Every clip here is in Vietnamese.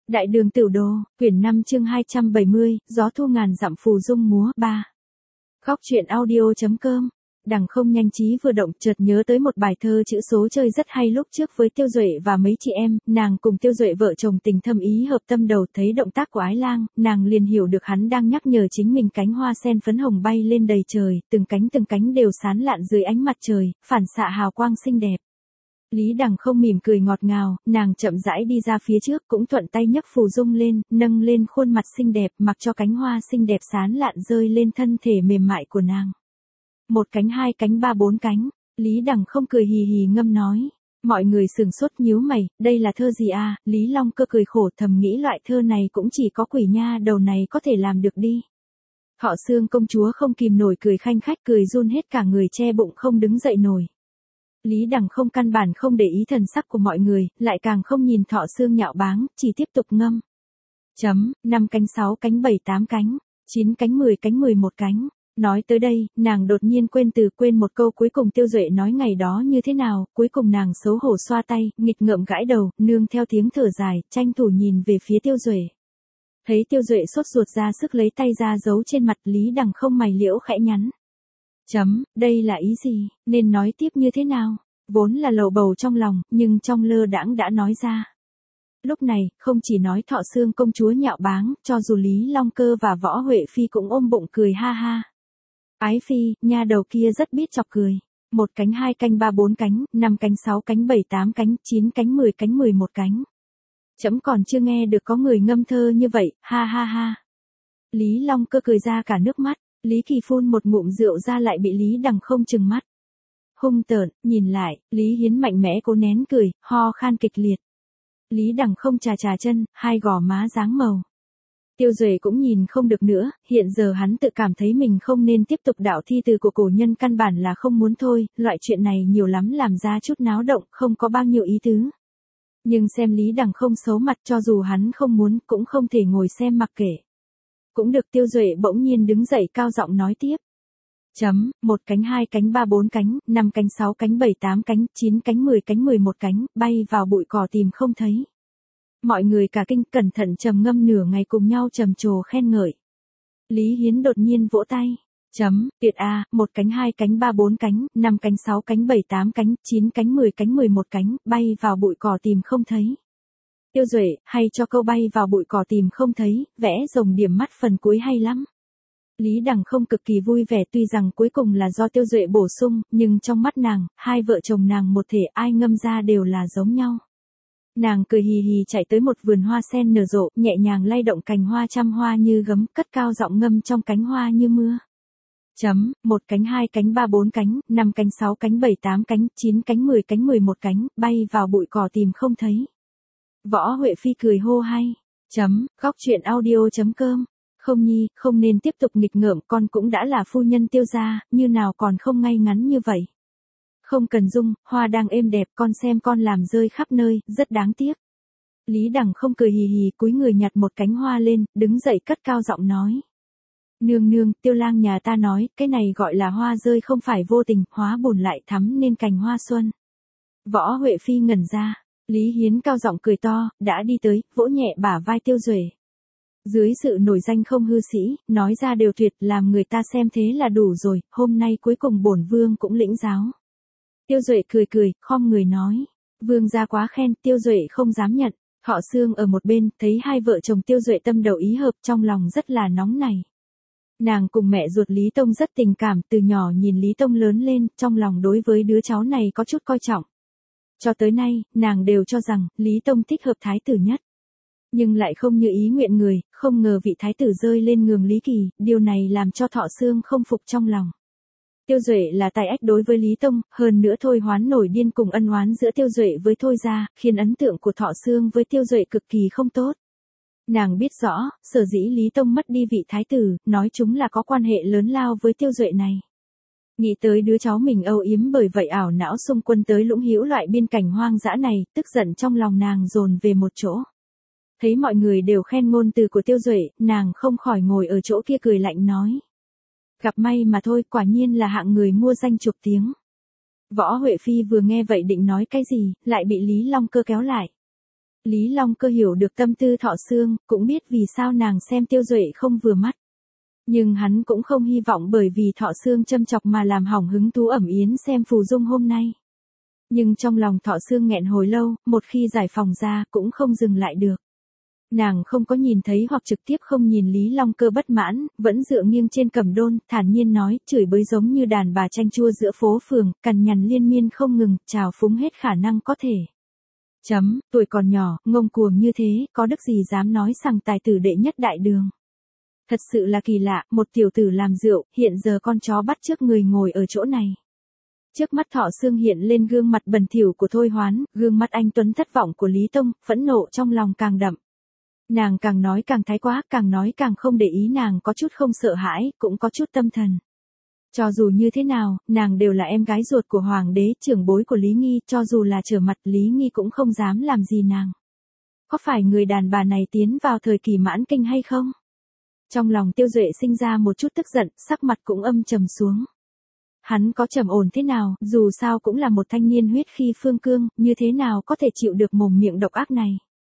Đại đường tiểu đồ, quyển 5 chương 270, gió thu ngàn dặm phù dung múa 3. Góc truyện audio.com. Đằng không nhanh trí vừa động chợt nhớ tới một bài thơ chữ số chơi rất hay lúc trước với Tiêu Duệ và mấy chị em, nàng cùng Tiêu Duệ vợ chồng tình thâm ý hợp tâm đầu, thấy động tác của Ái Lang, nàng liền hiểu được hắn đang nhắc nhở chính mình. Cánh hoa sen phấn hồng bay lên đầy trời, từng cánh đều sáng lạn dưới ánh mặt trời, phản xạ hào quang xinh đẹp. Lý Đằng không mỉm cười ngọt ngào, nàng chậm rãi đi ra phía trước cũng thuận tay nhấc phù dung lên, nâng lên khuôn mặt xinh đẹp, mặc cho cánh hoa xinh đẹp sáng lạn rơi lên thân thể mềm mại của nàng. Một cánh, hai cánh, ba bốn cánh, Lý Đằng không cười hì hì ngâm nói. Mọi người sửng sốt nhíu mày, đây là thơ gì à? Lý Long Cơ cười khổ thầm nghĩ loại thơ này cũng chỉ có quỷ nha đầu này có thể làm được đi. Thọ Xương công chúa không kìm nổi cười khanh khách, cười run hết cả người, che bụng không đứng dậy nổi. Lý Đằng không căn bản không để ý thần sắc của mọi người, lại càng không nhìn Thọ Xương nhạo báng, chỉ tiếp tục ngâm. 5 cánh, 6 cánh, 7 8 cánh, 9 cánh, 10 cánh, 11 cánh. Nói tới đây, nàng đột nhiên quên một câu cuối cùng Tiêu Duệ nói ngày đó như thế nào, cuối cùng nàng xấu hổ xoa tay, nghịch ngợm gãi đầu, nương theo tiếng thở dài, tranh thủ nhìn về phía Tiêu Duệ. Thấy Tiêu Duệ sốt ruột ra sức lấy tay ra giấu trên mặt, Lý Đằng không mày liễu khẽ nhắn. Đây là ý gì, nên nói tiếp như thế nào? Vốn là lầu bầu trong lòng, nhưng trong lơ đãng đã nói ra. Lúc này, không chỉ nói Thọ Xương công chúa nhạo báng, cho dù Lý Long Cơ và Võ Huệ Phi cũng ôm bụng cười ha ha. Ái Phi, nha đầu kia rất biết chọc cười. 1 cánh, 2 cánh, 3 4 cánh, 5 cánh, 6 cánh, 7 8 cánh, 9 cánh, 10 cánh, 11 cánh. Chấm còn chưa nghe được có người ngâm thơ như vậy, ha ha ha. Lý Long Cơ cười ra cả nước mắt. Lý Kỳ phun một ngụm rượu ra lại bị Lý Đằng không trừng mắt. Hung tợn, nhìn lại, Lý Hiến mạnh mẽ cố nén cười, ho khan kịch liệt. Lý Đằng không chà chân, hai gò má dáng màu. Tiêu Duệ cũng nhìn không được nữa, hiện giờ hắn tự cảm thấy mình không nên tiếp tục đạo thi từ của cổ nhân, căn bản là không muốn thôi, loại chuyện này nhiều lắm làm ra chút náo động, không có bao nhiêu ý tứ. Nhưng xem Lý Đằng không xấu mặt, cho dù hắn không muốn cũng không thể ngồi xem mặc kệ. Cũng được. Tiêu Duệ bỗng nhiên đứng dậy cao giọng nói tiếp. 1 cánh, 2 cánh, 3 4 cánh, 5 cánh, 6 cánh, 7 8 cánh, 9 cánh, 10 cánh, 11 cánh, bay vào bụi cỏ tìm không thấy. Mọi người cả kinh cẩn thận trầm ngâm nửa ngày cùng nhau trầm trồ khen ngợi. Lý Hiến đột nhiên vỗ tay. Tuyệt a, 1 cánh, 2 cánh, 3 4 cánh, 5 cánh, 6 cánh, 7 8 cánh, 9 cánh, 10 cánh, 11 cánh, bay vào bụi cỏ tìm không thấy. Tiêu Duệ, hay cho câu bay vào bụi cỏ tìm không thấy, vẽ rồng điểm mắt phần cuối hay lắm. Lý Đằng không cực kỳ vui vẻ, tuy rằng cuối cùng là do Tiêu Duệ bổ sung, nhưng trong mắt nàng, hai vợ chồng nàng một thể, ai ngâm ra đều là giống nhau. Nàng cười hì hì chạy tới một vườn hoa sen nở rộ, nhẹ nhàng lay động cành hoa trăm hoa như gấm, cất cao giọng ngâm trong cánh hoa như mưa. 1 cánh, 2 cánh, 3 4 cánh, 5 cánh, 6 cánh, 7 8 cánh, 9 cánh, 10 cánh, 11 cánh, bay vào bụi cỏ tìm không thấy. Võ Huệ Phi cười hô hay. Góc truyện audio.com. Không nhi, không nên tiếp tục nghịch ngợm, con cũng đã là phu nhân Tiêu gia, như nào còn không ngay ngắn như vậy. Không cần dung, hoa đang êm đẹp, con xem con làm rơi khắp nơi, rất đáng tiếc. Lý Đằng không cười hì hì cúi người nhặt một cánh hoa lên, đứng dậy cất cao giọng nói. Nương, Tiêu lang nhà ta nói, cái này gọi là hoa rơi không phải vô tình, hóa bùn lại thắm nên cành hoa xuân. Võ Huệ Phi ngẩn ra. Lý Hiến cao giọng cười to, đã đi tới, vỗ nhẹ bả vai Tiêu Duệ. Dưới sự nổi danh không hư sĩ, nói ra đều tuyệt, làm người ta xem thế là đủ rồi, hôm nay cuối cùng bổn vương cũng lĩnh giáo. Tiêu Duệ cười, khom người nói. Vương gia quá khen, Tiêu Duệ không dám nhận. Thọ Xương ở một bên, thấy hai vợ chồng Tiêu Duệ tâm đầu ý hợp, trong lòng rất là nóng này. Nàng cùng mẹ ruột Lý Tông rất tình cảm, từ nhỏ nhìn Lý Tông lớn lên, trong lòng đối với đứa cháu này có chút coi trọng. Cho tới nay, nàng đều cho rằng, Lý Tông thích hợp thái tử nhất. Nhưng lại không như ý nguyện người, không ngờ vị thái tử rơi lên ngường Lý Kỳ, điều này làm cho Thọ Xương không phục trong lòng. Tiêu Duệ là tài ách đối với Lý Tông, hơn nữa Thôi Hoán nổi điên cùng ân oán giữa Tiêu Duệ với Thôi gia, khiến ấn tượng của Thọ Xương với Tiêu Duệ cực kỳ không tốt. Nàng biết rõ, sở dĩ Lý Tông mất đi vị thái tử, nói chúng là có quan hệ lớn lao với Tiêu Duệ này. Nghĩ tới đứa cháu mình âu yếm, bởi vậy ảo não xung quân tới Lũng Hữu loại biên cảnh hoang dã này, tức giận trong lòng nàng dồn về một chỗ. Thấy mọi người đều khen ngôn từ của Tiêu Duệ, nàng không khỏi ngồi ở chỗ kia cười lạnh nói. Gặp may mà thôi, quả nhiên là hạng người mua danh chục tiếng. Võ Huệ Phi vừa nghe vậy định nói cái gì, lại bị Lý Long Cơ kéo lại. Lý Long Cơ hiểu được tâm tư Thọ Sương, cũng biết vì sao nàng xem Tiêu Duệ không vừa mắt. Nhưng hắn cũng không hy vọng bởi vì Thọ Sương châm chọc mà làm hỏng hứng thú ẩm yến xem phù dung hôm nay. Nhưng trong lòng Thọ Sương nghẹn hồi lâu, một khi giải phòng ra cũng không dừng lại được. Nàng không có nhìn thấy hoặc trực tiếp không nhìn Lý Long Cơ bất mãn, vẫn dựa nghiêng trên cẩm đôn, thản nhiên nói, chửi bới giống như đàn bà chanh chua giữa phố phường, cằn nhằn liên miên không ngừng, trào phúng hết khả năng có thể. Tuổi còn nhỏ, ngông cuồng như thế, có đức gì dám nói rằng tài tử đệ nhất đại đường. Thật sự là kỳ lạ, một tiểu tử làm rượu, hiện giờ con chó bắt trước người ngồi ở chỗ này. Trước mắt Thọ Sương hiện lên gương mặt bẩn thỉu của Thôi Hoán, gương mặt anh tuấn thất vọng của Lý Tông, phẫn nộ trong lòng càng đậm. Nàng càng nói càng thái quá, càng nói càng không để ý, nàng có chút không sợ hãi, cũng có chút tâm thần. Cho dù như thế nào, nàng đều là em gái ruột của Hoàng đế, trưởng bối của Lý Nghi, cho dù là trở mặt Lý Nghi cũng không dám làm gì nàng. Có phải người đàn bà này tiến vào thời kỳ mãn kinh hay không? Trong lòng Tiêu Duệ sinh ra một chút tức giận, sắc mặt cũng âm trầm xuống. Hắn có trầm ổn thế nào, dù sao cũng là một thanh niên huyết khi phương cương, như thế nào có thể chịu được mồm miệng độc ác này.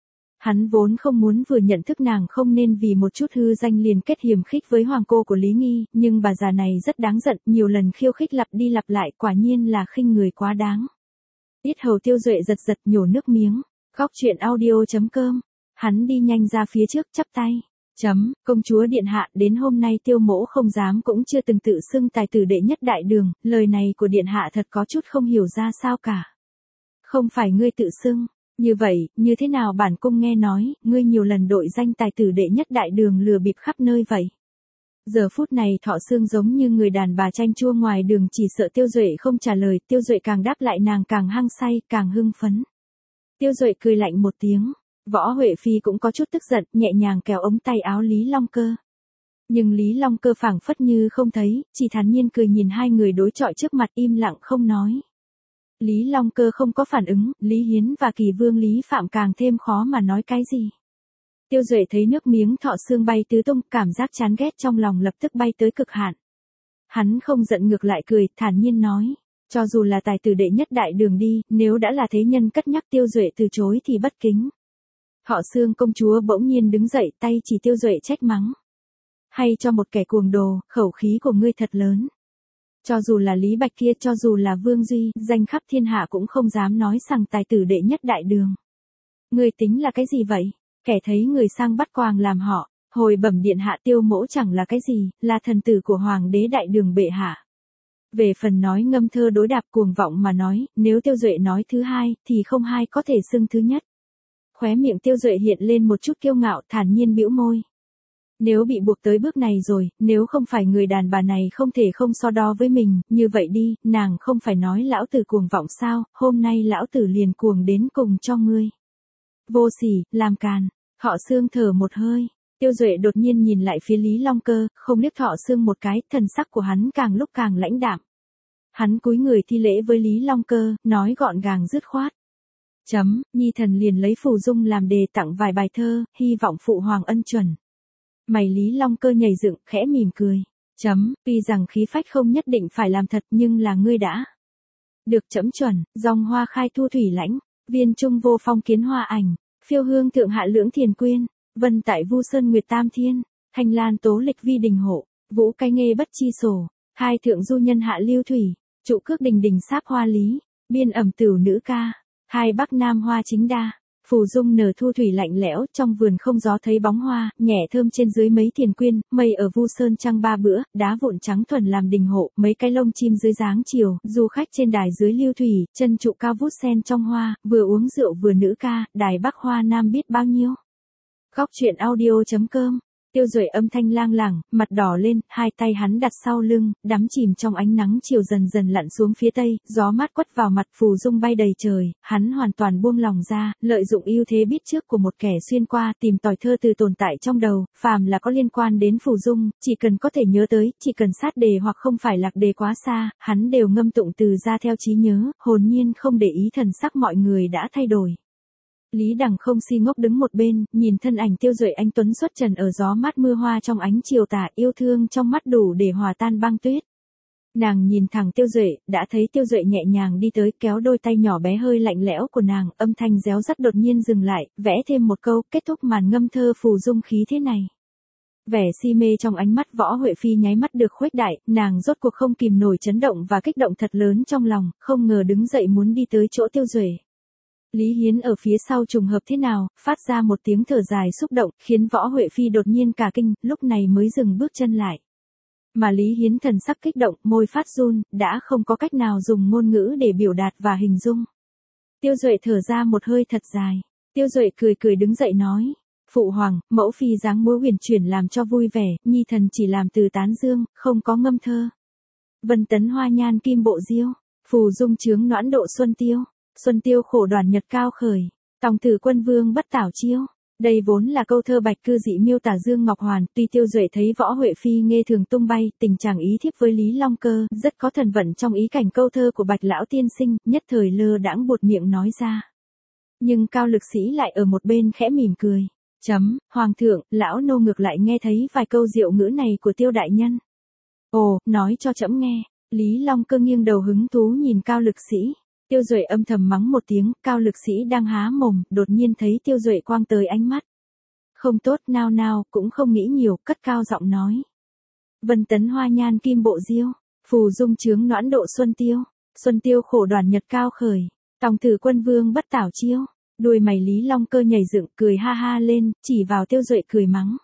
Hắn vốn không muốn vừa nhận thức nàng không nên vì một chút hư danh liền kết hiềm khích với hoàng cô của Lý Nghi, nhưng bà già này rất đáng giận, nhiều lần khiêu khích lặp đi lặp lại, quả nhiên là khinh người quá đáng. Yết hầu Tiêu Duệ giật giật nhổ nước miếng. Góc truyện audio.com. Hắn đi nhanh ra phía trước chắp tay. Công chúa điện hạ, đến hôm nay Tiêu mỗ không dám cũng chưa từng tự xưng tài tử đệ nhất đại đường, lời này của điện hạ thật có chút không hiểu ra sao cả. Không phải ngươi tự xưng, như vậy, như thế nào bản cung nghe nói, ngươi nhiều lần đội danh tài tử đệ nhất đại đường lừa bịp khắp nơi vậy. Giờ phút này Thọ Sương giống như người đàn bà chanh chua ngoài đường, chỉ sợ Tiêu Duệ không trả lời, Tiêu Duệ càng đáp lại nàng càng hăng say, càng hưng phấn. Tiêu Duệ cười lạnh một tiếng. Võ Huệ Phi cũng có chút tức giận, nhẹ nhàng kéo ống tay áo Lý Long Cơ. Nhưng Lý Long Cơ phảng phất như không thấy, chỉ thản nhiên cười nhìn hai người đối chọi trước mặt im lặng không nói. Lý Long Cơ không có phản ứng, Lý Hiến và Kỳ Vương Lý Phạm càng thêm khó mà nói cái gì. Tiêu Duệ thấy nước miếng Thọ Sương bay tứ tung, cảm giác chán ghét trong lòng lập tức bay tới cực hạn. Hắn không giận ngược lại cười, thản nhiên nói. Cho dù là tài tử đệ nhất đại đường đi, nếu đã là thế nhân cất nhắc Tiêu Duệ từ chối thì bất kính. Thọ Sương công chúa bỗng nhiên đứng dậy, tay chỉ Tiêu Duệ trách mắng. Hay cho một kẻ cuồng đồ, khẩu khí của ngươi thật lớn. Cho dù là Lý Bạch kia, cho dù là Vương Duy, danh khắp thiên hạ cũng không dám nói rằng tài tử đệ nhất đại đường. Ngươi tính là cái gì vậy? Kẻ thấy người sang bắt quàng làm họ, hồi bẩm điện hạ, Tiêu mỗ chẳng là cái gì, là thần tử của Hoàng đế đại đường bệ hạ. Về phần nói ngâm thơ đối đạp cuồng vọng mà nói, nếu Tiêu Duệ nói thứ hai, thì không ai có thể xưng thứ nhất. Khóe miệng Tiêu Duệ hiện lên một chút kiêu ngạo, thản nhiên bĩu môi. Nếu bị buộc tới bước này rồi, nếu không phải người đàn bà này không thể không so đo với mình, như vậy đi, nàng không phải nói lão tử cuồng vọng sao, hôm nay lão tử liền cuồng đến cùng cho ngươi. Vô sỉ, làm càn. Thọ Sương thở một hơi. Tiêu Duệ đột nhiên nhìn lại phía Lý Long Cơ, không liếc Thọ Sương một cái, thần sắc của hắn càng lúc càng lãnh đạm. Hắn cúi người thi lễ với Lý Long Cơ, nói gọn gàng dứt khoát. Nhi thần liền lấy phù dung làm đề tặng vài bài thơ, hy vọng phụ hoàng ân chuẩn. Mày Lý Long Cơ nhảy dựng, khẽ mỉm cười. Tuy rằng khí phách không nhất định phải làm thật, nhưng là ngươi đã được chấm chuẩn, dòng hoa khai thu thủy lãnh, viên trung vô phong kiến hoa ảnh, phiêu hương thượng hạ lưỡng thiền quyên, vân tại vu sơn nguyệt tam thiên, thanh lan tố lịch vi đình hộ, vũ cái nghê bất chi sổ, hai thượng du nhân hạ lưu thủy, trụ cước đình đình sáp hoa lý, biên ẩm tửu nữ ca, hai bắc nam hoa chính đa. Phù dung nở thu thủy lạnh lẽo, trong vườn không gió thấy bóng hoa, nhẹ thơm trên dưới mấy thiền quyên, mây ở vu sơn trăng ba bữa, đá vụn trắng thuần làm đình hộ, mấy cái lông chim dưới dáng chiều, du khách trên đài dưới lưu thủy, chân trụ cao vút sen trong hoa, vừa uống rượu vừa nữ ca, đài bắc hoa nam biết bao nhiêu. Góc truyện audio.com. Tiêu Duệ âm thanh lang lảng, mặt đỏ lên, hai tay hắn đặt sau lưng, đắm chìm trong ánh nắng chiều dần dần lặn xuống phía tây, gió mát quất vào mặt, phù dung bay đầy trời, hắn hoàn toàn buông lòng ra, lợi dụng ưu thế biết trước của một kẻ xuyên qua, tìm tòi thơ từ tồn tại trong đầu, phàm là có liên quan đến phù dung, chỉ cần có thể nhớ tới, chỉ cần sát đề hoặc không phải lạc đề quá xa, hắn đều ngâm tụng từ ra theo trí nhớ, hồn nhiên không để ý thần sắc mọi người đã thay đổi. Lý Đằng không si ngốc đứng một bên, nhìn thân ảnh Tiêu Duệ anh tuấn xuất trần ở gió mát mưa hoa trong ánh chiều tà, yêu thương trong mắt đủ để hòa tan băng tuyết. Nàng nhìn thẳng Tiêu Duệ, đã thấy Tiêu Duệ nhẹ nhàng đi tới kéo đôi tay nhỏ bé hơi lạnh lẽo của nàng, âm thanh réo rắt đột nhiên dừng lại, vẽ thêm một câu, kết thúc màn ngâm thơ phù dung khí thế này. Vẻ si mê trong ánh mắt Võ Huệ Phi nháy mắt được khuếch đại, nàng rốt cuộc không kìm nổi chấn động và kích động thật lớn trong lòng, không ngờ đứng dậy muốn đi tới chỗ Tiêu Duệ. Lý Hiến ở phía sau trùng hợp thế nào, phát ra một tiếng thở dài xúc động, khiến Võ Huệ Phi đột nhiên cả kinh, lúc này mới dừng bước chân lại. Mà Lý Hiến thần sắc kích động, môi phát run, đã không có cách nào dùng ngôn ngữ để biểu đạt và hình dung. Tiêu Duệ thở ra một hơi thật dài. Tiêu Duệ cười cười đứng dậy nói. Phụ hoàng, mẫu phi dáng múa huyền chuyển làm cho vui vẻ, nhi thần chỉ làm từ tán dương, không có ngâm thơ. Vân tấn hoa nhan kim bộ diêu, phù dung chướng noãn độ xuân tiêu. Xuân tiêu khổ đoàn nhật cao khởi, tòng tử quân vương bất tảo chiêu. Đây vốn là câu thơ bạch cư dị miêu tả Dương Ngọc Hoàn, tuy Tiêu Duệ thấy Võ Huệ Phi nghe thường tung bay, tình chàng ý thiếp với Lý Long Cơ, rất có thần vận trong ý cảnh câu thơ của Bạch lão tiên sinh, nhất thời lơ đãng buột miệng nói ra. Nhưng Cao Lực Sĩ lại ở một bên khẽ mỉm cười. Hoàng thượng, lão nô ngược lại nghe thấy vài câu diệu ngữ này của Tiêu đại nhân. Ồ, nói cho trẫm nghe. Lý Long Cơ nghiêng đầu hứng thú nhìn Cao Lực Sĩ. Tiêu Duệ âm thầm mắng một tiếng, Cao Lực Sĩ đang há mồm, đột nhiên thấy Tiêu Duệ quang tới ánh mắt. Không tốt, nao nao, cũng không nghĩ nhiều, cất cao giọng nói. Vân tấn hoa nhan kim bộ diêu, phù dung chướng noãn độ xuân tiêu khổ đoàn nhật cao khởi, tòng tử quân vương bất tảo chiêu. Đuôi mày Lý Long Cơ nhảy dựng, cười ha ha lên, chỉ vào Tiêu Duệ cười mắng.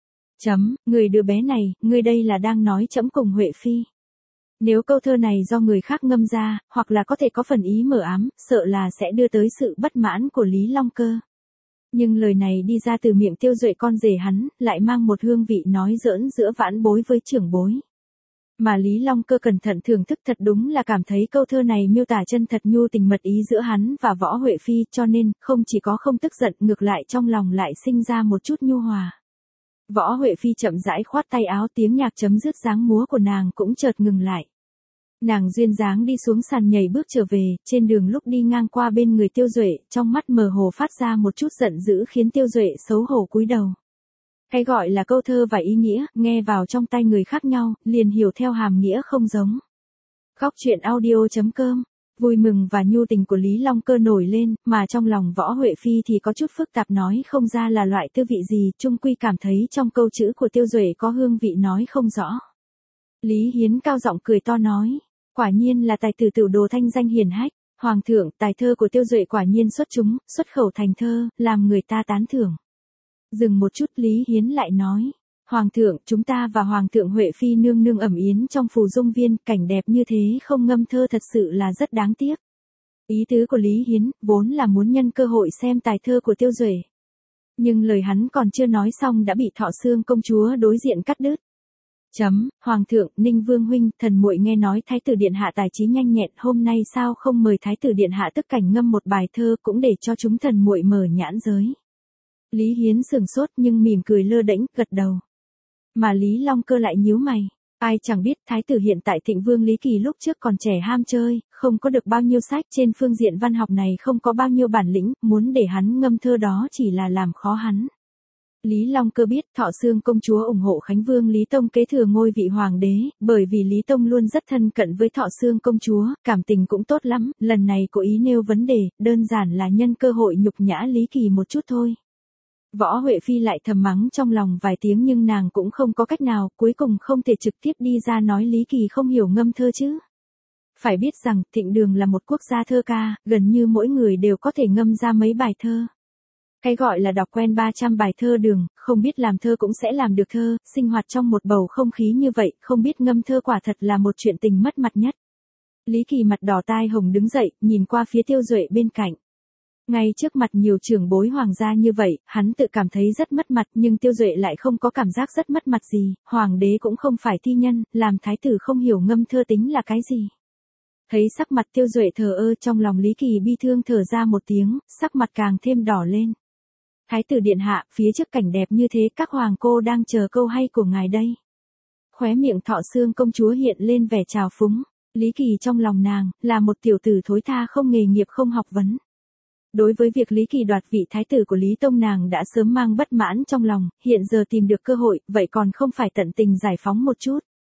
Người đứa bé này, ngươi đây là đang nói trẫm cùng Huệ Phi. Nếu câu thơ này do người khác ngâm ra, hoặc là có thể có phần ý mờ ám, sợ là sẽ đưa tới sự bất mãn của Lý Long Cơ. Nhưng lời này đi ra từ miệng Tiêu Duệ con rể hắn, lại mang một hương vị nói giỡn giữa vãn bối với trưởng bối. Mà Lý Long Cơ cẩn thận thưởng thức thật đúng là cảm thấy câu thơ này miêu tả chân thật nhu tình mật ý giữa hắn và Võ Huệ Phi, cho nên, không chỉ có không tức giận, ngược lại trong lòng lại sinh ra một chút nhu hòa. Võ Huệ Phi chậm rãi khoát tay áo, tiếng nhạc chấm dứt dáng múa của nàng cũng chợt ngừng lại. Nàng duyên dáng đi xuống sàn nhảy bước trở về, trên đường lúc đi ngang qua bên người Tiêu Duệ, trong mắt mờ hồ phát ra một chút giận dữ khiến Tiêu Duệ xấu hổ cúi đầu. Cái gọi là câu thơ và ý nghĩa, nghe vào trong tay người khác nhau, liền hiểu theo hàm nghĩa không giống. Góc truyện audio.com, vui mừng và nhu tình của Lý Long Cơ nổi lên, mà trong lòng Võ Huệ Phi thì có chút phức tạp nói không ra là loại tư vị gì, chung quy cảm thấy trong câu chữ của Tiêu Duệ có hương vị nói không rõ. Lý Hiến cao giọng cười to nói, quả nhiên là tài tử tiểu đồ thanh danh hiển hách, hoàng thượng, tài thơ của Tiêu Duệ quả nhiên xuất chúng, xuất khẩu thành thơ, làm người ta tán thưởng. Dừng một chút Lý Hiến lại nói, hoàng thượng, chúng ta và hoàng thượng Huệ Phi nương nương ẩm yến trong phù dung viên, cảnh đẹp như thế không ngâm thơ thật sự là rất đáng tiếc. Ý tứ của Lý Hiến, vốn là muốn nhân cơ hội xem tài thơ của Tiêu Duệ. Nhưng lời hắn còn chưa nói xong đã bị Thọ Xương công chúa đối diện cắt đứt. Hoàng thượng, Ninh Vương huynh, thần muội nghe nói Thái tử điện hạ tài trí nhanh nhẹn, hôm nay sao không mời Thái tử điện hạ tức cảnh ngâm một bài thơ cũng để cho chúng thần muội mở nhãn giới. Lý Hiến sửng sốt nhưng mỉm cười lơ đễnh, gật đầu. Mà Lý Long Cơ lại nhíu mày. Ai chẳng biết Thái tử hiện tại Thịnh Vương Lý Kỳ lúc trước còn trẻ ham chơi, không có được bao nhiêu sách, trên phương diện văn học này không có bao nhiêu bản lĩnh, muốn để hắn ngâm thơ đó chỉ là làm khó hắn. Lý Long Cơ biết Thọ Xương công chúa ủng hộ Khánh Vương Lý Tông kế thừa ngôi vị hoàng đế, bởi vì Lý Tông luôn rất thân cận với Thọ Xương công chúa, cảm tình cũng tốt lắm, lần này cố ý nêu vấn đề, đơn giản là nhân cơ hội nhục nhã Lý Kỳ một chút thôi. Võ Huệ Phi lại thầm mắng trong lòng vài tiếng nhưng nàng cũng không có cách nào, cuối cùng không thể trực tiếp đi ra nói Lý Kỳ không hiểu ngâm thơ chứ. Phải biết rằng, Thịnh Đường là một quốc gia thơ ca, gần như mỗi người đều có thể ngâm ra mấy bài thơ. Cái gọi là đọc quen 300 bài thơ đường, không biết làm thơ cũng sẽ làm được thơ, sinh hoạt trong một bầu không khí như vậy, không biết ngâm thơ quả thật là một chuyện tình mất mặt nhất. Lý Kỳ mặt đỏ tai hồng đứng dậy, nhìn qua phía Tiêu Duệ bên cạnh. Ngay trước mặt nhiều trưởng bối hoàng gia như vậy, hắn tự cảm thấy rất mất mặt nhưng Tiêu Duệ lại không có cảm giác rất mất mặt gì, hoàng đế cũng không phải thi nhân, làm thái tử không hiểu ngâm thơ tính là cái gì. Thấy sắc mặt Tiêu Duệ thờ ơ trong lòng Lý Kỳ bi thương thở ra một tiếng, sắc mặt càng thêm đỏ lên. Thái tử điện hạ, phía trước cảnh đẹp như thế các hoàng cô đang chờ câu hay của ngài đây. Khóe miệng Thọ Xương công chúa hiện lên vẻ trào phúng, Lý Kỳ trong lòng nàng, là một tiểu tử thối tha không nghề nghiệp không học vấn. Đối với việc Lý Kỳ đoạt vị thái tử của Lý Tông nàng đã sớm mang bất mãn trong lòng, hiện giờ tìm được cơ hội, vậy còn không phải tận tình giải phóng một chút.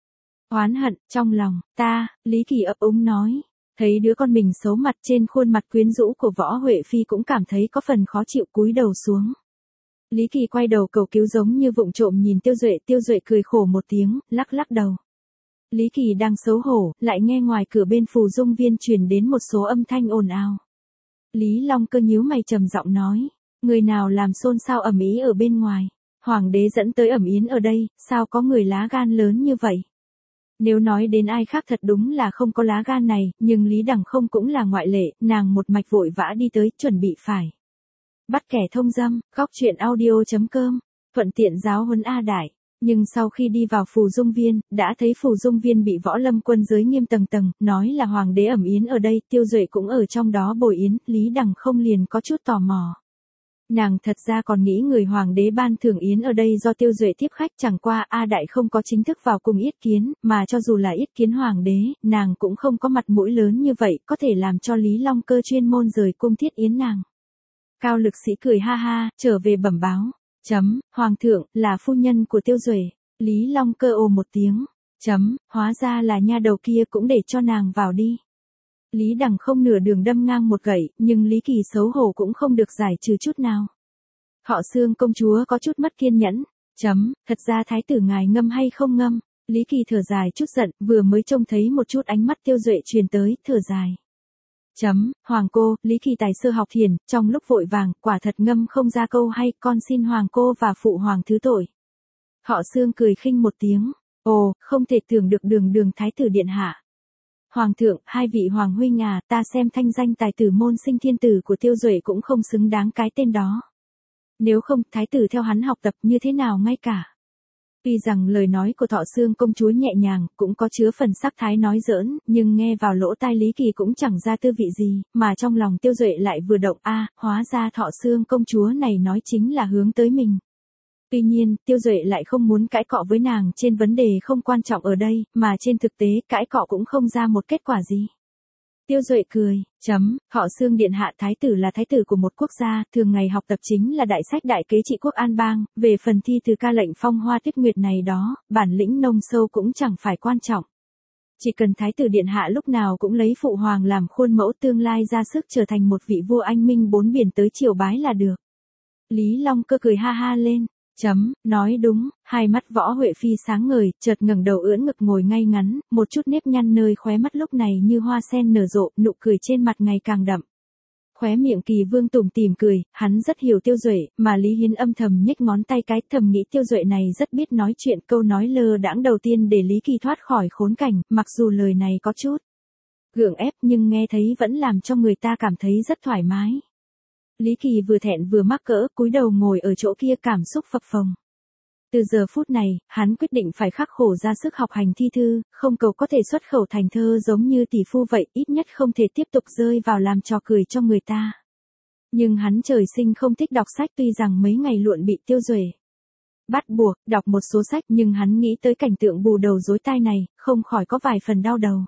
Oán hận, trong lòng, ta, Lý Kỳ ấp úng nói. Thấy đứa con mình xấu mặt trên khuôn mặt quyến rũ của Võ Huệ Phi cũng cảm thấy có phần khó chịu cúi đầu xuống. Lý Kỳ quay đầu cầu cứu giống như vụng trộm nhìn Tiêu Duệ cười khổ một tiếng, lắc lắc đầu. Lý Kỳ đang xấu hổ, lại nghe ngoài cửa bên Phù Dung Viên truyền đến một số âm thanh ồn ào. Lý Long Cơ nhíu mày trầm giọng nói, người nào làm xôn xao ầm ĩ ở bên ngoài? Hoàng đế dẫn tới ẩm yến ở đây, sao có người lá gan lớn như vậy? Nếu nói đến ai khác thật đúng là không có lá gan này, nhưng Lý Đằng không cũng là ngoại lệ, nàng một mạch vội vã đi tới, chuẩn bị phải bắt kẻ thông dâm, góc truyện audio.com, thuận tiện giáo huấn A Đại. Nhưng sau khi đi vào Phù Dung Viên, đã thấy Phù Dung Viên bị Võ Lâm quân giới nghiêm tầng tầng, nói là hoàng đế ẩm yến ở đây, Tiêu Duệ cũng ở trong đó bồi yến, Lý Đằng không liền có chút tò mò. Nàng thật ra còn nghĩ người hoàng đế ban thưởng yến ở đây do Tiêu Duệ tiếp khách, chẳng qua A Đại không có chính thức vào cung yết kiến, mà cho dù là yết kiến hoàng đế, nàng cũng không có mặt mũi lớn như vậy, có thể làm cho Lý Long Cơ chuyên môn rời cung thiết yến nàng. Cao Lực Sĩ cười ha ha, trở về bẩm báo. Hoàng thượng, là phu nhân của Tiêu Duệ. Lý Long Cơ ồ một tiếng. Hóa ra là nha đầu kia, cũng để cho nàng vào đi. Lý Đằng không nửa đường đâm ngang một gậy, nhưng Lý Kỳ xấu hổ cũng không được giải trừ chút nào. Họ Xương công chúa có chút mất kiên nhẫn. Thật ra thái tử ngài ngâm hay không ngâm? Lý Kỳ thở dài chút giận, vừa mới trông thấy một chút ánh mắt Tiêu Duệ truyền tới, thở dài. Hoàng cô, Lý Kỳ tài sơ học thiền, trong lúc vội vàng, quả thật ngâm không ra câu hay, con xin hoàng cô và phụ hoàng thứ tội. Họ Xương cười khinh một tiếng. Ồ, không thể tưởng được đường thái tử điện hạ. Hoàng thượng, hai vị hoàng huynh à, ta xem thanh danh tài tử môn sinh thiên tử của Tiêu Duệ cũng không xứng đáng cái tên đó. Nếu không, thái tử theo hắn học tập như thế nào ngay cả. Tuy rằng lời nói của Thọ Xương công chúa nhẹ nhàng, cũng có chứa phần sắc thái nói giỡn, nhưng nghe vào lỗ tai Lý Kỳ cũng chẳng ra tư vị gì, mà trong lòng Tiêu Duệ lại vừa động, hóa ra Thọ Xương công chúa này nói chính là hướng tới mình. Tuy nhiên, Tiêu Duệ lại không muốn cãi cọ với nàng trên vấn đề không quan trọng ở đây, mà trên thực tế cãi cọ cũng không ra một kết quả gì. Tiêu Duệ cười, Họ Xương điện hạ, thái tử là thái tử của một quốc gia, thường ngày học tập chính là đại sách đại kế trị quốc an bang, về phần thi từ ca lệnh phong hoa tuyết nguyệt này đó, bản lĩnh nông sâu cũng chẳng phải quan trọng. Chỉ cần thái tử điện hạ lúc nào cũng lấy phụ hoàng làm khuôn mẫu, tương lai ra sức trở thành một vị vua anh minh bốn biển tới triều bái là được. Lý Long Cơ cười ha ha lên. Nói đúng, hai mắt Võ Huệ Phi sáng ngời, chợt ngẩng đầu ưỡn ngực ngồi ngay ngắn, một chút nếp nhăn nơi khóe mắt lúc này như hoa sen nở rộ, nụ cười trên mặt ngày càng đậm. Khóe miệng Kỳ Vương tủm tỉm cười, hắn rất hiểu Tiêu Duệ, mà Lý Hiến âm thầm nhếch ngón tay cái, thầm nghĩ Tiêu Duệ này rất biết nói chuyện, câu nói lơ đãng đầu tiên để Lý Kỳ thoát khỏi khốn cảnh, mặc dù lời này có chút gượng ép nhưng nghe thấy vẫn làm cho người ta cảm thấy rất thoải mái. Lý Kỳ vừa thẹn vừa mắc cỡ, cúi đầu ngồi ở chỗ kia cảm xúc phập phồng. Từ giờ phút này, hắn quyết định phải khắc khổ ra sức học hành thi thư, không cầu có thể xuất khẩu thành thơ giống như tỷ phu vậy, ít nhất không thể tiếp tục rơi vào làm trò cười cho người ta. Nhưng hắn trời sinh không thích đọc sách, tuy rằng mấy ngày luận bị Tiêu Duệ bắt buộc đọc một số sách, nhưng hắn nghĩ tới cảnh tượng bù đầu rối tai này, không khỏi có vài phần đau đầu.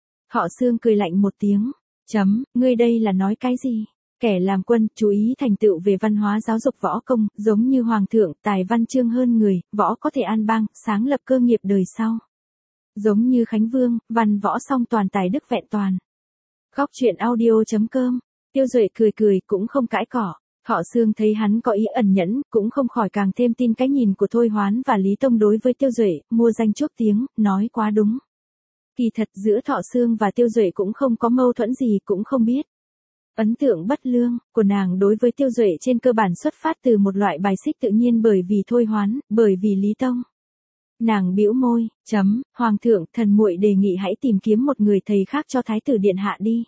Họ Xương cười lạnh một tiếng. Ngươi đây là nói cái gì? Kẻ làm quân, chú ý thành tựu về văn hóa giáo dục võ công, giống như hoàng thượng, tài văn chương hơn người, võ có thể an bang, sáng lập cơ nghiệp đời sau. Giống như Khánh Vương, văn võ song toàn, tài đức vẹn toàn. Góc truyện audio.com, Tiêu Duệ cười cũng không cãi cỏ. Họ Xương thấy hắn có ý ẩn nhẫn, cũng không khỏi càng thêm tin cái nhìn của Thôi Hoán và Lý Tông đối với Tiêu Duệ, mua danh chuốc tiếng, nói quá đúng. Kỳ thật giữa Thọ Xương và Tiêu Duệ cũng không có mâu thuẫn gì, cũng không biết. Ấn tượng bất lương của nàng đối với Tiêu Duệ trên cơ bản xuất phát từ một loại bài xích tự nhiên, bởi vì Thôi Hoán, bởi vì Lý Tông. Nàng bĩu môi, Hoàng thượng, thần muội đề nghị hãy tìm kiếm một người thầy khác cho thái tử điện hạ đi.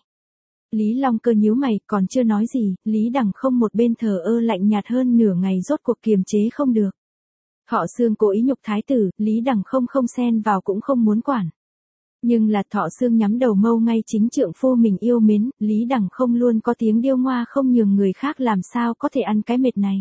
Lý Long Cơ nhíu mày, còn chưa nói gì, Lý Đằng không một bên thờ ơ lạnh nhạt hơn nửa ngày rốt cuộc kiềm chế không được. Họ Xương cố ý nhục thái tử, Lý Đằng không xen vào cũng không muốn quản. Nhưng là Thọ Xương nhắm đầu mâu ngay chính trượng phu mình yêu mến, Lý Đằng không luôn có tiếng điêu ngoa không nhường người khác, làm sao có thể ăn cái mệt này.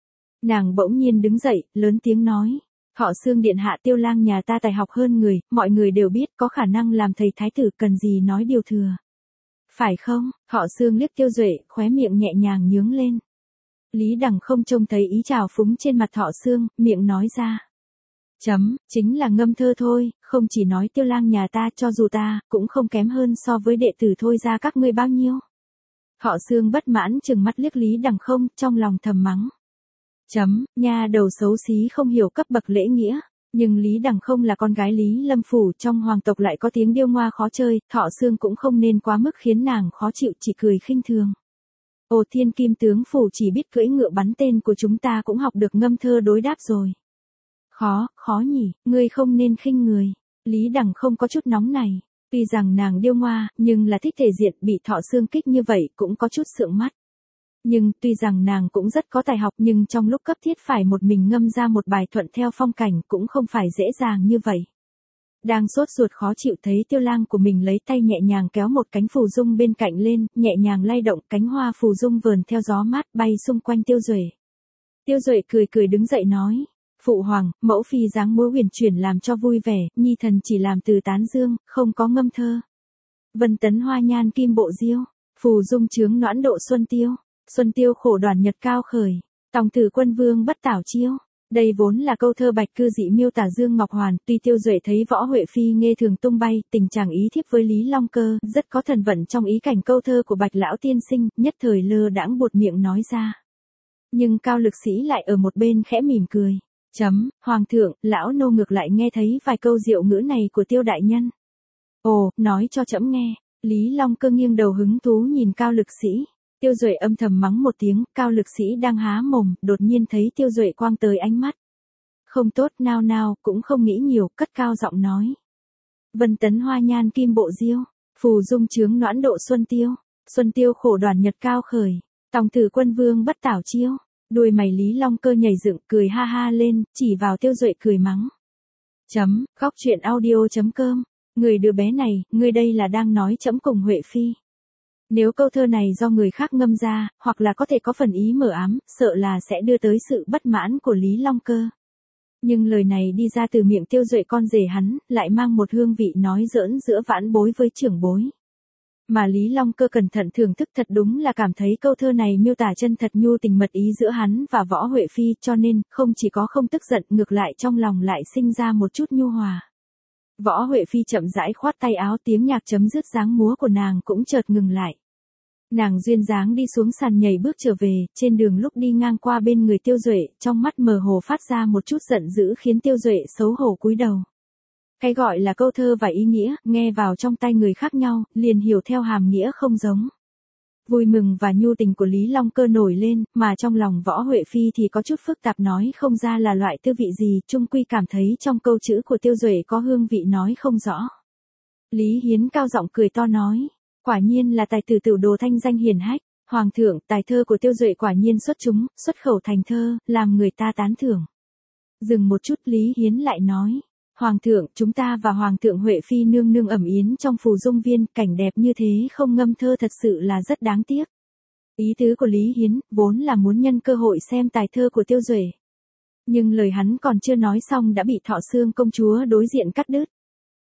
Nàng bỗng nhiên đứng dậy, lớn tiếng nói. Họ Xương điện hạ, Tiêu lang nhà ta tài học hơn người, mọi người đều biết, có khả năng làm thầy thái tử, cần gì nói điều thừa. Phải không? Họ Xương liếc Tiêu Duệ, khóe miệng nhẹ nhàng nhướng lên. Lý Đằng không trông thấy ý trào phúng trên mặt Thọ Xương, miệng nói ra. Chính là ngâm thơ thôi, không chỉ nói Tiêu Lang nhà ta, cho dù ta, cũng không kém hơn so với đệ tử Thôi ra các ngươi bao nhiêu. Thọ Sương bất mãn trừng mắt liếc Lý Đằng Không, trong lòng thầm mắng. Nha đầu xấu xí không hiểu cấp bậc lễ nghĩa. Nhưng Lý Đằng Không là con gái Lý Lâm Phủ, trong hoàng tộc lại có tiếng điêu ngoa khó chơi, Thọ Sương cũng không nên quá mức khiến nàng khó chịu, chỉ cười khinh thường. Ồ, Thiên Kim tướng phủ chỉ biết cưỡi ngựa bắn tên của chúng ta cũng học được ngâm thơ đối đáp rồi. Khó nhỉ, ngươi không nên khinh người. Lý Đằng Không có chút nóng này. Tuy rằng nàng điêu ngoa, nhưng là thích thể diện, bị Thọ Sương kích như vậy cũng có chút sượng mắt. Nhưng tuy rằng nàng cũng rất có tài học, nhưng trong lúc cấp thiết phải một mình ngâm ra một bài thuận theo phong cảnh cũng không phải dễ dàng như vậy. Đang sốt ruột khó chịu thấy Tiêu Lang của mình lấy tay nhẹ nhàng kéo một cánh phù dung bên cạnh lên, nhẹ nhàng lay động, cánh hoa phù dung vờn theo gió mát bay xung quanh Tiêu Duệ. Tiêu Duệ cười đứng dậy nói. Phụ hoàng, mẫu phi dáng múa huyền chuyển làm cho vui vẻ, nhi thần chỉ làm từ tán dương, không có ngâm thơ. Vân tấn hoa nhan kim bộ diêu, phù dung chướng noãn độ xuân tiêu khổ đoàn nhật cao khởi, tòng tử quân vương bất tảo chiêu. Đây vốn là câu thơ bạch cư dị miêu tả Dương Ngọc Hoàn, tuy Tiêu Duệ thấy Võ Huệ Phi nghe thường tung bay, tình chàng ý thiếp với Lý Long Cơ, rất có thần vận trong ý cảnh câu thơ của Bạch lão tiên sinh, nhất thời lơ đãng buột miệng nói ra. Nhưng Cao Lực Sĩ lại ở một bên khẽ mỉm cười. Hoàng thượng, lão nô ngược lại nghe thấy vài câu diệu ngữ này của Tiêu đại nhân. Ồ, nói cho trẫm nghe. Lý Long Cơ nghiêng đầu hứng thú nhìn Cao Lực Sĩ. Tiêu Duệ âm thầm mắng một tiếng, Cao Lực Sĩ đang há mồm, đột nhiên thấy Tiêu Duệ quang tới ánh mắt. Không tốt, nào, cũng không nghĩ nhiều, cất cao giọng nói. Vân tấn hoa nhan kim bộ diêu, phù dung chướng noãn độ xuân tiêu khổ đoàn nhật cao khởi, tòng tử quân vương bất tảo chiêu. Đuôi mày Lý Long Cơ nhảy dựng, cười ha ha lên, chỉ vào Tiêu Duệ cười mắng. Khóc chuyện audio.com. Người đứa bé này, ngươi đây là đang nói trẫm cùng Huệ Phi. Nếu câu thơ này do người khác ngâm ra, hoặc là có thể có phần ý mờ ám, sợ là sẽ đưa tới sự bất mãn của Lý Long Cơ. Nhưng lời này đi ra từ miệng Tiêu Duệ con rể hắn, lại mang một hương vị nói giỡn giữa vãn bối với trưởng bối. Mà Lý Long Cơ cẩn thận thưởng thức thật đúng là cảm thấy câu thơ này miêu tả chân thật nhu tình mật ý giữa hắn và Võ Huệ Phi, cho nên, không chỉ có không tức giận, ngược lại trong lòng lại sinh ra một chút nhu hòa. Võ Huệ Phi chậm rãi khoát tay áo, tiếng nhạc chấm dứt dáng múa của nàng cũng chợt ngừng lại. Nàng duyên dáng đi xuống sàn nhảy bước trở về, trên đường lúc đi ngang qua bên người Tiêu Duệ, trong mắt mờ hồ phát ra một chút giận dữ khiến Tiêu Duệ xấu hổ cúi đầu. Cái gọi là câu thơ và ý nghĩa, nghe vào trong tay người khác nhau, liền hiểu theo hàm nghĩa không giống. Vui mừng và nhu tình của Lý Long Cơ nổi lên, mà trong lòng Võ Huệ Phi thì có chút phức tạp nói không ra là loại tư vị gì, chung quy cảm thấy trong câu chữ của Tiêu Duệ có hương vị nói không rõ. Lý Hiến cao giọng cười to nói, quả nhiên là tài tử tiểu đồ thanh danh hiển hách, hoàng thượng, tài thơ của Tiêu Duệ quả nhiên xuất chúng, xuất khẩu thành thơ, làm người ta tán thưởng. Dừng một chút Lý Hiến lại nói. Hoàng thượng, chúng ta và Hoàng thượng Huệ Phi nương nương ẩm yến trong phù dung viên, cảnh đẹp như thế không ngâm thơ thật sự là rất đáng tiếc. Ý tứ của Lý Hiến, vốn là muốn nhân cơ hội xem tài thơ của Tiêu Duệ. Nhưng lời hắn còn chưa nói xong đã bị Thọ Sương công chúa đối diện cắt đứt.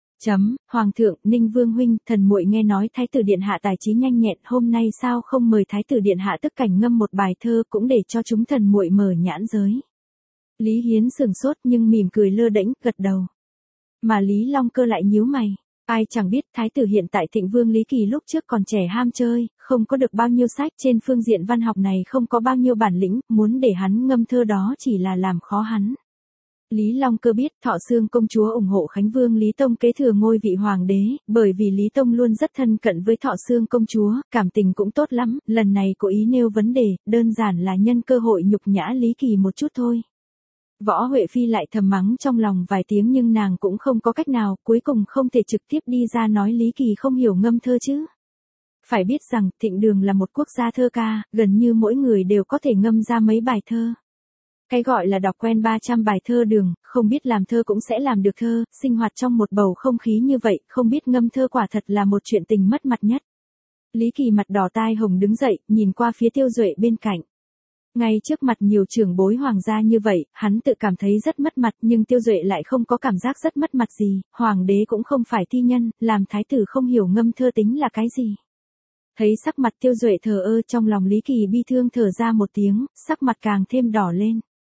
Hoàng thượng, Ninh Vương huynh, thần muội nghe nói Thái tử Điện Hạ tài trí nhanh nhẹn, hôm nay sao không mời Thái tử Điện Hạ tức cảnh ngâm một bài thơ cũng để cho chúng thần muội mở nhãn giới. Lý Hiến sửng sốt nhưng mỉm cười lơ đễnh, gật đầu. Mà Lý Long Cơ lại nhíu mày, ai chẳng biết thái tử hiện tại Thịnh Vương Lý Kỳ lúc trước còn trẻ ham chơi, không có được bao nhiêu sách, trên phương diện văn học này không có bao nhiêu bản lĩnh, muốn để hắn ngâm thơ đó chỉ là làm khó hắn. Lý Long Cơ biết Thọ Sương công chúa ủng hộ Khánh Vương Lý Tông kế thừa ngôi vị hoàng đế, bởi vì Lý Tông luôn rất thân cận với Thọ Sương công chúa, cảm tình cũng tốt lắm, lần này cố ý nêu vấn đề, đơn giản là nhân cơ hội nhục nhã Lý Kỳ một chút thôi. Võ Huệ Phi lại thầm mắng trong lòng vài tiếng nhưng nàng cũng không có cách nào, cuối cùng không thể trực tiếp đi ra nói Lý Kỳ không hiểu ngâm thơ chứ. Phải biết rằng, Thịnh Đường là một quốc gia thơ ca, gần như mỗi người đều có thể ngâm ra mấy bài thơ. Cái gọi là đọc quen 300 bài thơ đường, không biết làm thơ cũng sẽ làm được thơ, sinh hoạt trong một bầu không khí như vậy, không biết ngâm thơ quả thật là một chuyện tình mất mặt nhất. Lý Kỳ mặt đỏ tai hồng đứng dậy, nhìn qua phía Tiêu Duệ bên cạnh. Ngay trước mặt nhiều trưởng bối hoàng gia như vậy, hắn tự cảm thấy rất mất mặt nhưng Tiêu Duệ lại không có cảm giác rất mất mặt gì, hoàng đế cũng không phải thi nhân, làm thái tử không hiểu ngâm thơ tính là cái gì. Thấy sắc mặt Tiêu Duệ thờ ơ trong lòng Lý Kỳ bi thương thở ra một tiếng, sắc mặt càng thêm đỏ lên.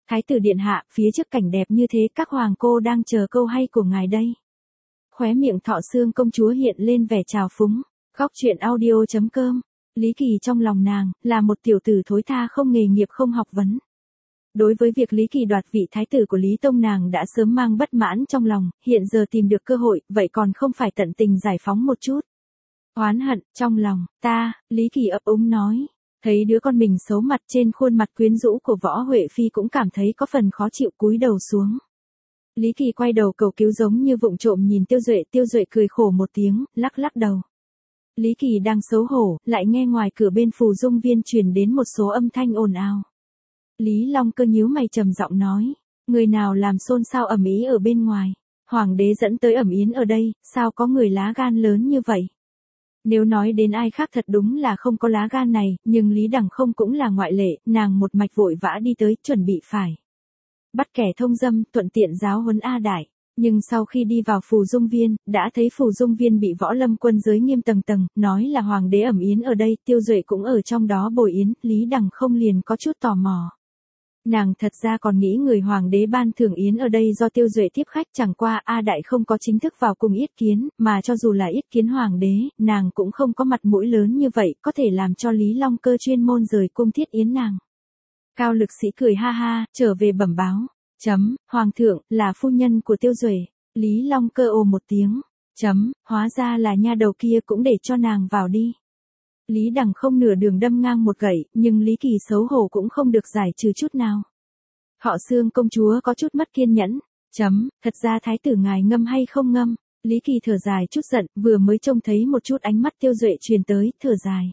Thái tử điện hạ, phía trước cảnh đẹp như thế các hoàng cô đang chờ câu hay của ngài đây. Khóe miệng Thọ Xương công chúa hiện lên vẻ trào phúng. Góc truyện audio.com. Lý Kỳ trong lòng nàng, là một tiểu tử thối tha không nghề nghiệp không học vấn. Đối với việc Lý Kỳ đoạt vị thái tử của Lý Tông nàng đã sớm mang bất mãn trong lòng, hiện giờ tìm được cơ hội, vậy còn không phải tận tình giải phóng một chút. Oán hận, trong lòng, Lý Kỳ ấp úng nói. Thấy đứa con mình xấu mặt trên khuôn mặt quyến rũ của Võ Huệ Phi cũng cảm thấy có phần khó chịu cúi đầu xuống. Lý Kỳ quay đầu cầu cứu giống như vụng trộm nhìn Tiêu Duệ cười khổ một tiếng, lắc lắc đầu. Lý Kỳ đang xấu hổ, lại nghe ngoài cửa bên Phù Dung Viên truyền đến một số âm thanh ồn ào. Lý Long Cơ nhíu mày trầm giọng nói, người nào làm xôn xao ầm ĩ ở bên ngoài, hoàng đế dẫn tới ẩm yến ở đây, sao có người lá gan lớn như vậy? Nếu nói đến ai khác thật đúng là không có lá gan này, nhưng Lý Đằng không cũng là ngoại lệ, nàng một mạch vội vã đi tới, chuẩn bị phải bắt kẻ thông dâm, thuận tiện giáo huấn A Đại. Nhưng sau khi đi vào Phù Dung Viên, đã thấy Phù Dung Viên bị Võ Lâm quân giới nghiêm tầng tầng, nói là hoàng đế ẩm yến ở đây, Tiêu Duệ cũng ở trong đó bồi yến, Lý Đằng không liền có chút tò mò. Nàng thật ra còn nghĩ người hoàng đế ban thưởng yến ở đây do Tiêu Duệ tiếp khách, chẳng qua A Đại không có chính thức vào cùng yết kiến, mà cho dù là yết kiến hoàng đế, nàng cũng không có mặt mũi lớn như vậy, có thể làm cho Lý Long Cơ chuyên môn rời cung thiết yến nàng. Cao Lực Sĩ cười ha ha, trở về bẩm báo. Hoàng thượng, là phu nhân của Tiêu Duệ. Lý Long Cơ ồ một tiếng. Hóa ra là nha đầu kia cũng để cho nàng vào đi. Lý Đằng không nửa đường đâm ngang một gậy, nhưng Lý Kỳ xấu hổ cũng không được giải trừ chút nào. Họ Xương công chúa có chút mất kiên nhẫn. Thật ra thái tử ngài ngâm hay không ngâm? Lý Kỳ thở dài chút giận, vừa mới trông thấy một chút ánh mắt Tiêu Duệ truyền tới, thở dài.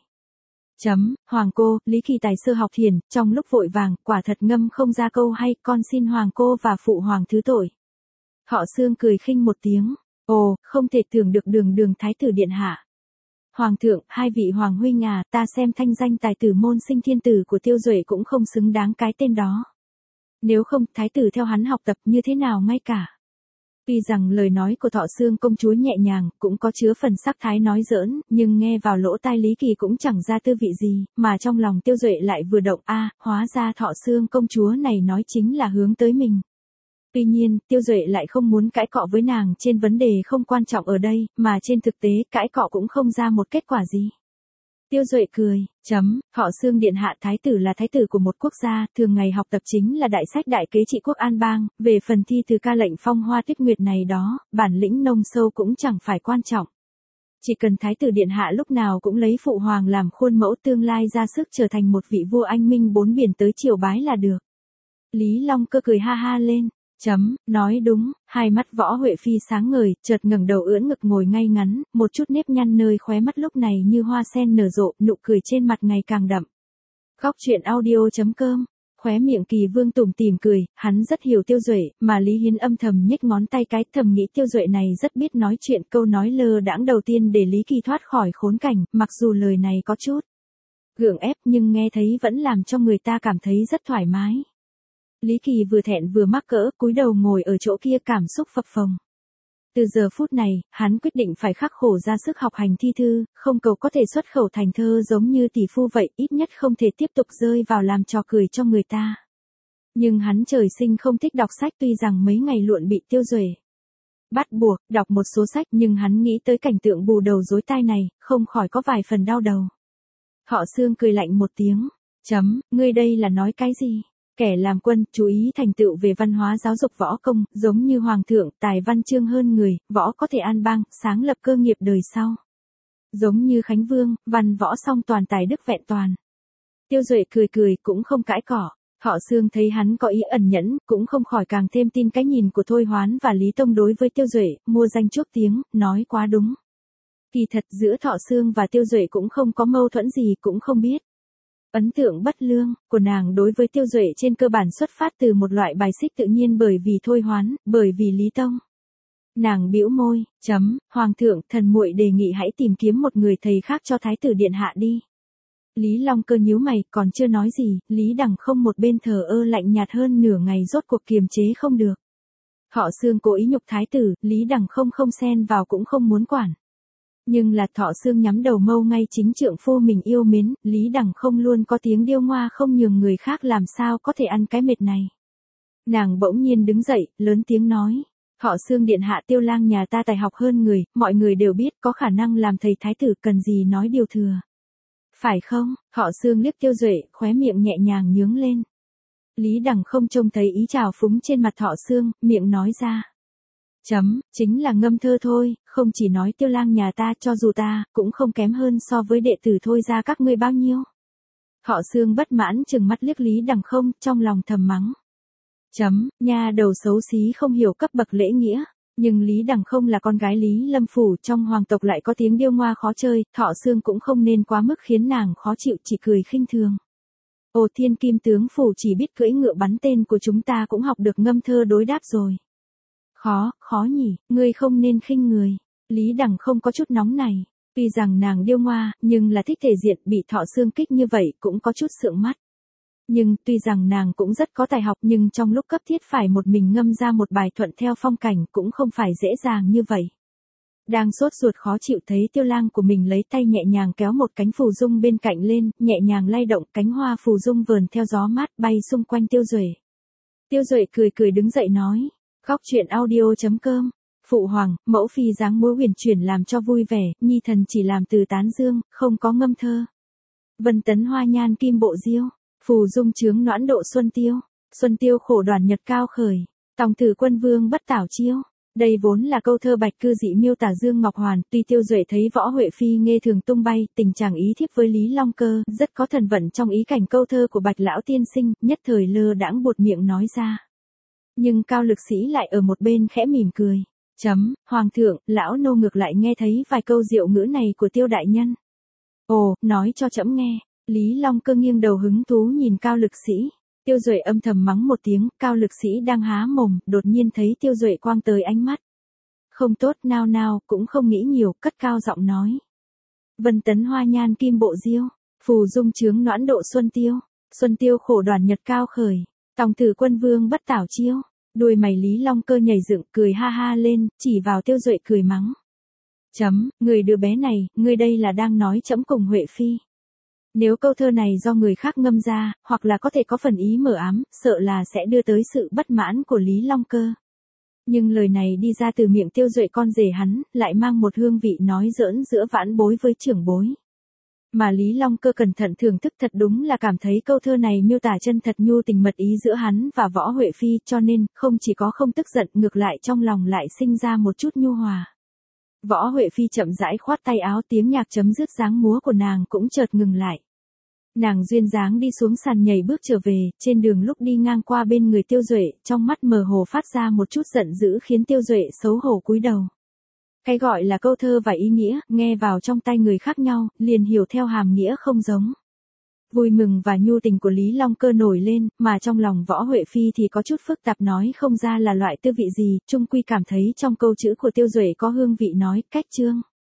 Hoàng cô, Lý Kỳ tài sơ học thiền, trong lúc vội vàng, quả thật ngâm không ra câu hay, con xin hoàng cô và phụ hoàng thứ tội. Họ Xương cười khinh một tiếng. Ồ, không thể tưởng được đường thái tử điện hạ. Hoàng thượng, hai vị hoàng huynh à, ta xem thanh danh tài tử môn sinh thiên tử của Tiêu Duệ cũng không xứng đáng cái tên đó. Nếu không, thái tử theo hắn học tập như thế nào ngay cả. Tuy rằng lời nói của Thọ Xương công chúa nhẹ nhàng, cũng có chứa phần sắc thái nói giỡn, nhưng nghe vào lỗ tai Lý Kỳ cũng chẳng ra tư vị gì, mà trong lòng Tiêu Duệ lại vừa động hóa ra Thọ Xương công chúa này nói chính là hướng tới mình. Tuy nhiên, Tiêu Duệ lại không muốn cãi cọ với nàng trên vấn đề không quan trọng ở đây, mà trên thực tế cãi cọ cũng không ra một kết quả gì. Tiêu Duệ cười, Họ Xương điện hạ thái tử là thái tử của một quốc gia, thường ngày học tập chính là đại sách đại kế trị quốc an bang, về phần thi từ ca lệnh phong hoa tuyết nguyệt này đó, bản lĩnh nông sâu cũng chẳng phải quan trọng. Chỉ cần thái tử điện hạ lúc nào cũng lấy phụ hoàng làm khuôn mẫu tương lai ra sức trở thành một vị vua anh minh bốn biển tới triều bái là được. Lý Long Cơ cười ha ha lên. Nói đúng, hai mắt Võ Huệ Phi sáng ngời, chợt ngẩng đầu ưỡn ngực ngồi ngay ngắn, một chút nếp nhăn nơi khóe mắt lúc này như hoa sen nở rộ, nụ cười trên mặt ngày càng đậm. Góc truyện audio.com. Khóe miệng Kỳ Vương tủm tỉm cười, hắn rất hiểu Tiêu Duệ, mà Lý Hiến âm thầm nhếch ngón tay cái, thầm nghĩ Tiêu Duệ này rất biết nói chuyện, câu nói lơ đãng đầu tiên để Lý Kỳ thoát khỏi khốn cảnh, mặc dù lời này có chút gượng ép nhưng nghe thấy vẫn làm cho người ta cảm thấy rất thoải mái. Lý Kỳ vừa thẹn vừa mắc cỡ, cúi đầu ngồi ở chỗ kia cảm xúc phập phồng. Từ giờ phút này, hắn quyết định phải khắc khổ ra sức học hành thi thư, không cầu có thể xuất khẩu thành thơ giống như tỷ phu vậy, ít nhất không thể tiếp tục rơi vào làm trò cười cho người ta. Nhưng hắn trời sinh không thích đọc sách, tuy rằng mấy ngày luận bị Tiêu Duệ bắt buộc đọc một số sách, nhưng hắn nghĩ tới cảnh tượng bù đầu rối tai này, không khỏi có vài phần đau đầu. Họ Xương cười lạnh một tiếng. Ngươi đây là nói cái gì? Kẻ làm quân, chú ý thành tựu về văn hóa giáo dục võ công, giống như hoàng thượng, tài văn chương hơn người, võ có thể an bang, sáng lập cơ nghiệp đời sau. Giống như Khánh Vương, văn võ song toàn tài đức vẹn toàn. Tiêu Duệ cười cũng không cãi cọ. Họ Xương thấy hắn có ý ẩn nhẫn, cũng không khỏi càng thêm tin cái nhìn của Thôi Hoán và Lý Tông đối với Tiêu Duệ, mua danh chuốc tiếng, nói quá đúng. Kỳ thật giữa Thọ Xương và Tiêu Duệ cũng không có mâu thuẫn gì, cũng không biết. Ấn tượng bất lương của nàng đối với Tiêu Duệ trên cơ bản xuất phát từ một loại bài xích tự nhiên, bởi vì Thôi Hoán, bởi vì Lý Tông. Nàng bĩu môi, Hoàng thượng, thần muội đề nghị hãy tìm kiếm một người thầy khác cho thái tử điện hạ đi. Lý Long Cơ nhíu mày, còn chưa nói gì, Lý Đằng không một bên thờ ơ lạnh nhạt hơn nửa ngày rốt cuộc kiềm chế không được. Họ Xương cố ý nhục thái tử, Lý Đằng không xen vào cũng không muốn quản. Nhưng là Thọ Xương nhắm đầu mâu ngay chính trượng phu mình yêu mến, Lý Đằng không luôn có tiếng điêu ngoa không nhường người khác, làm sao có thể ăn cái mệt này. Nàng bỗng nhiên đứng dậy, lớn tiếng nói. Thọ Xương điện hạ, Tiêu Lang nhà ta tài học hơn người, mọi người đều biết có khả năng làm thầy thái tử, cần gì nói điều thừa. Phải không? Thọ Xương liếc Tiêu Duệ, khóe miệng nhẹ nhàng nhướng lên. Lý Đằng không trông thấy ý trào phúng trên mặt Thọ Xương, miệng nói ra. Chính là ngâm thơ thôi, không chỉ nói Tiêu Lang nhà ta, cho dù ta, cũng không kém hơn so với đệ tử thôi ra các ngươi bao nhiêu. Thọ Xương bất mãn chừng mắt liếc Lý Đằng không, trong lòng thầm mắng. Nha đầu xấu xí không hiểu cấp bậc lễ nghĩa, nhưng Lý Đằng không là con gái Lý Lâm Phủ, trong hoàng tộc lại có tiếng điêu ngoa khó chơi, Thọ Xương cũng không nên quá mức khiến nàng khó chịu, chỉ cười khinh thường. Ồ, Thiên Kim tướng phủ chỉ biết cưỡi ngựa bắn tên của chúng ta cũng học được ngâm thơ đối đáp rồi. Khó nhỉ, ngươi không nên khinh người. Lý Đằng không có chút nóng này, tuy rằng nàng điêu ngoa, nhưng là thích thể diện, bị Thọ Xương kích như vậy cũng có chút sượng mắt. Nhưng tuy rằng nàng cũng rất có tài học, nhưng trong lúc cấp thiết phải một mình ngâm ra một bài thuận theo phong cảnh cũng không phải dễ dàng như vậy. Đang sốt ruột khó chịu thấy Tiêu Lang của mình lấy tay nhẹ nhàng kéo một cánh phù dung bên cạnh lên, nhẹ nhàng lay động, cánh hoa phù dung vờn theo gió mát bay xung quanh Tiêu Duệ. Tiêu Duệ cười đứng dậy nói, khóc chuyện audio.com, phụ hoàng, mẫu phi dáng múa huyền chuyển làm cho vui vẻ, nhi thần chỉ làm từ tán dương, không có ngâm thơ. Vân tấn hoa nhan kim bộ diêu, phù dung chướng noãn độ xuân tiêu khổ đoàn nhật cao khởi, tòng tử quân vương bất tảo chiêu. Đây vốn là câu thơ bạch cư dị miêu tả Dương Ngọc Hoàn, tuy Tiêu Duệ thấy Võ Huệ Phi nghe thường tung bay, tình chàng ý thiếp với Lý Long Cơ, rất có thần vận trong ý cảnh câu thơ của Bạch lão tiên sinh, nhất thời lơ đãng buột miệng nói ra. Nhưng Cao Lực Sĩ lại ở một bên khẽ mỉm cười. Hoàng thượng, lão nô ngược lại nghe thấy vài câu diệu ngữ này của Tiêu đại nhân. Ồ, nói cho trẫm nghe. Lý Long Cơ nghiêng đầu hứng thú nhìn Cao Lực Sĩ. Tiêu Duệ âm thầm mắng một tiếng, Cao Lực Sĩ đang há mồm, đột nhiên thấy Tiêu Duệ quang tới ánh mắt. Không tốt, nào, cũng không nghĩ nhiều, cất cao giọng nói. Vân tấn hoa nhan kim bộ diêu, phù dung chướng noãn độ xuân tiêu khổ đoàn nhật cao khởi, tòng tử quân vương bất tảo chiêu. Đuôi mày Lý Long Cơ nhảy dựng, cười ha ha lên, chỉ vào Tiêu Duệ cười mắng. Người đứa bé này, ngươi đây là đang nói trẫm cùng Huệ Phi. Nếu câu thơ này do người khác ngâm ra, hoặc là có thể có phần ý mờ ám, sợ là sẽ đưa tới sự bất mãn của Lý Long Cơ. Nhưng lời này đi ra từ miệng Tiêu Duệ con rể hắn, lại mang một hương vị nói giỡn giữa vãn bối với trưởng bối. Mà Lý Long Cơ cẩn thận thưởng thức thật đúng là cảm thấy câu thơ này miêu tả chân thật nhu tình mật ý giữa hắn và Võ Huệ Phi, cho nên, không chỉ có không tức giận, ngược lại trong lòng lại sinh ra một chút nhu hòa. Võ Huệ Phi chậm rãi khoát tay áo, tiếng nhạc chấm dứt dáng múa của nàng cũng chợt ngừng lại. Nàng duyên dáng đi xuống sàn nhảy bước trở về, trên đường lúc đi ngang qua bên người Tiêu Duệ, trong mắt mờ hồ phát ra một chút giận dữ khiến Tiêu Duệ xấu hổ cúi đầu. Cái gọi là câu thơ và ý nghĩa, nghe vào trong tay người khác nhau, liền hiểu theo hàm nghĩa không giống. Vui mừng và nhu tình của Lý Long Cơ nổi lên, mà trong lòng Võ Huệ Phi thì có chút phức tạp, nói không ra là loại tư vị gì, chung quy cảm thấy trong câu chữ của Tiêu Duệ có hương vị nói, cách chương.